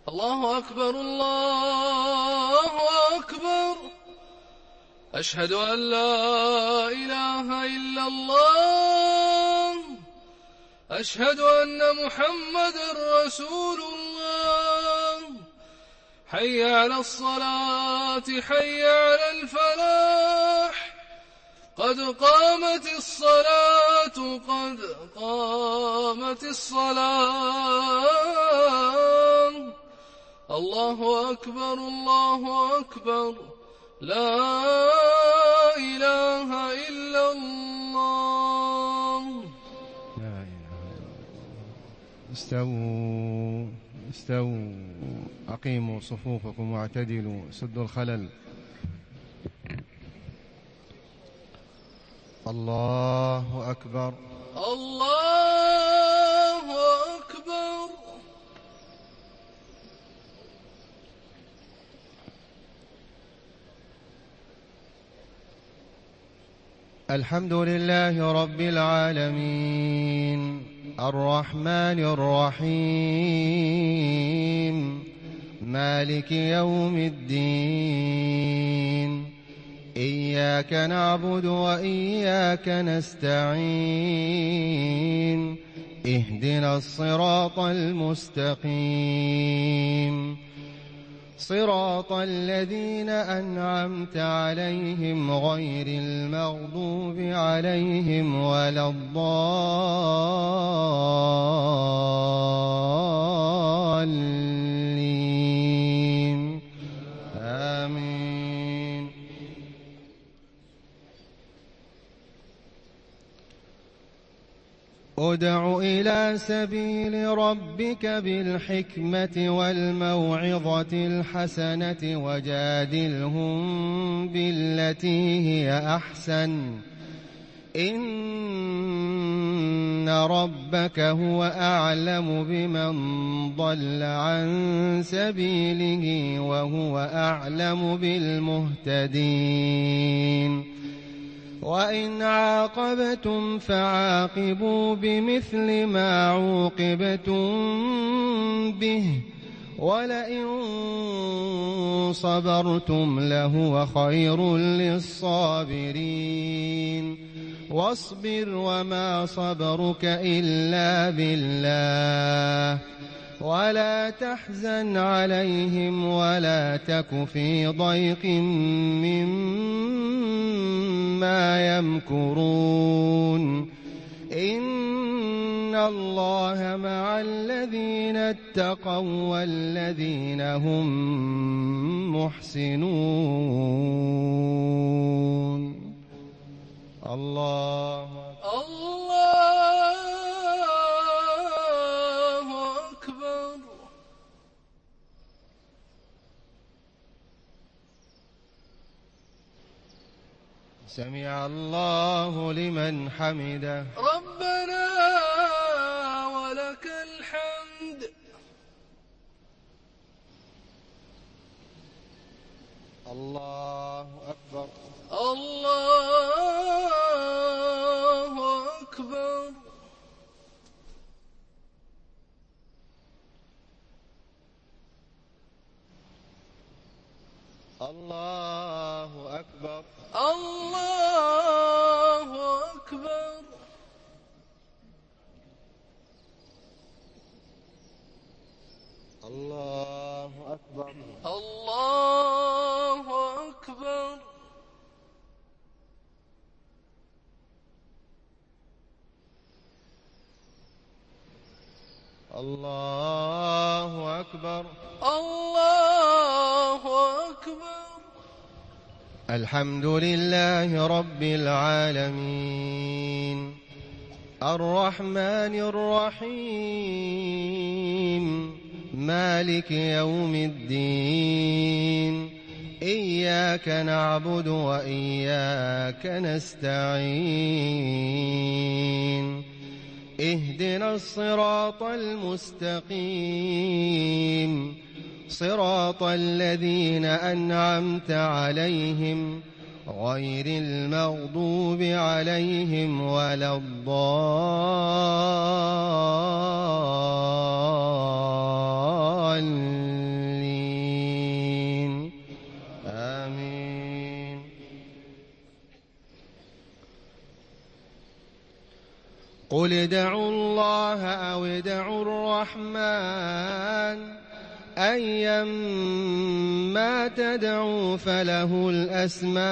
الله أكبر الله أكبر. أشهد أن لا إله إلا الله. أشهد أن محمدًا رسول الله. حي على الصلاة حي على الفلاح. قد قامت الصلاة قد قامت الصلاة. الله أكبر الله أكبر. لا إله إلا الله. لا إله إلا الله. استووا أقيموا صفوفكم واعتدلوا سدوا الخلل. الله أكبر الله أكبر. الحمد لله رب العالمين الرحمن الرحيم مالك يوم الدين. إياك نعبد وإياك نستعين. اهدنا الصراط المستقيم صراط الذين أنعمت عليهم غير المغضوب عليهم ولا الضالين. آمين. ادع إلى سبيل ربك بالحكمة والموعظة الحسنة وجادلهم بالتي هي أحسن. إن ربك هو أعلم بمن ضل عن سبيله وهو أعلم بالمهتدين. وإن عاقبتم فعاقبوا بمثل ما عوقبتم به ولئن صبرتم لهو خير للصابرين. واصبر وما صبرك إلا بالله ولا تحزن عليهم ولا تك في ضيق مما يمكرون. إن الله مع الذين اتقوا والذين هم محسنون. الله أكبر. سمع الله لمن حمده. ربنا ولك الحمد. الله أكبر. الله أكبر. الله أكبر. الله أكبر. الله أكبر. الله أكبر. الله أكبر. الله أكبر. الحمد لله رب العالمين الرحمن الرحيم مالك يوم الدين. إياك نعبد وإياك نستعين. اهدنا الصراط المستقيم صراط الذين أنعمت عليهم غير المغضوب عليهم ولا الضالين. قل ادعوا الله أو ادعوا الرحمن أيما تدعوا فله الأسماء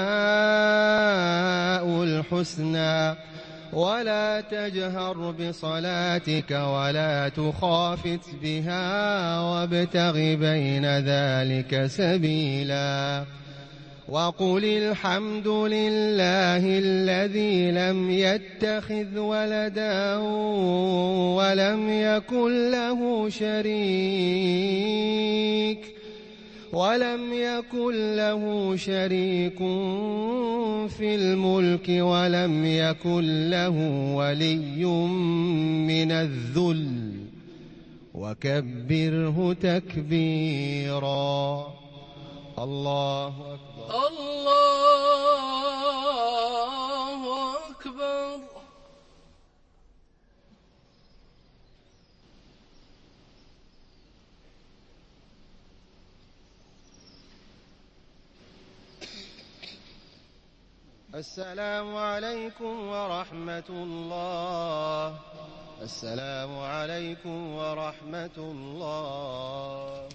الحسنى ولا تجهر بصلاتك ولا تخافت بها وابتغ بين ذلك سبيلا وقل الحمد لله الذي لم يتخذ ولدا ولم يكن له شريك في الملك ولم يكن له ولي من الذل وكبره تكبيرا. الله أكبر. الله أكبر. السلام عليكم ورحمة الله. السلام عليكم ورحمة الله.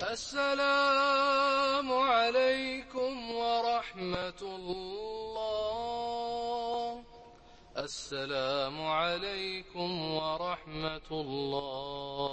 السلام عليكم ورحمة الله. السلام عليكم ورحمة الله.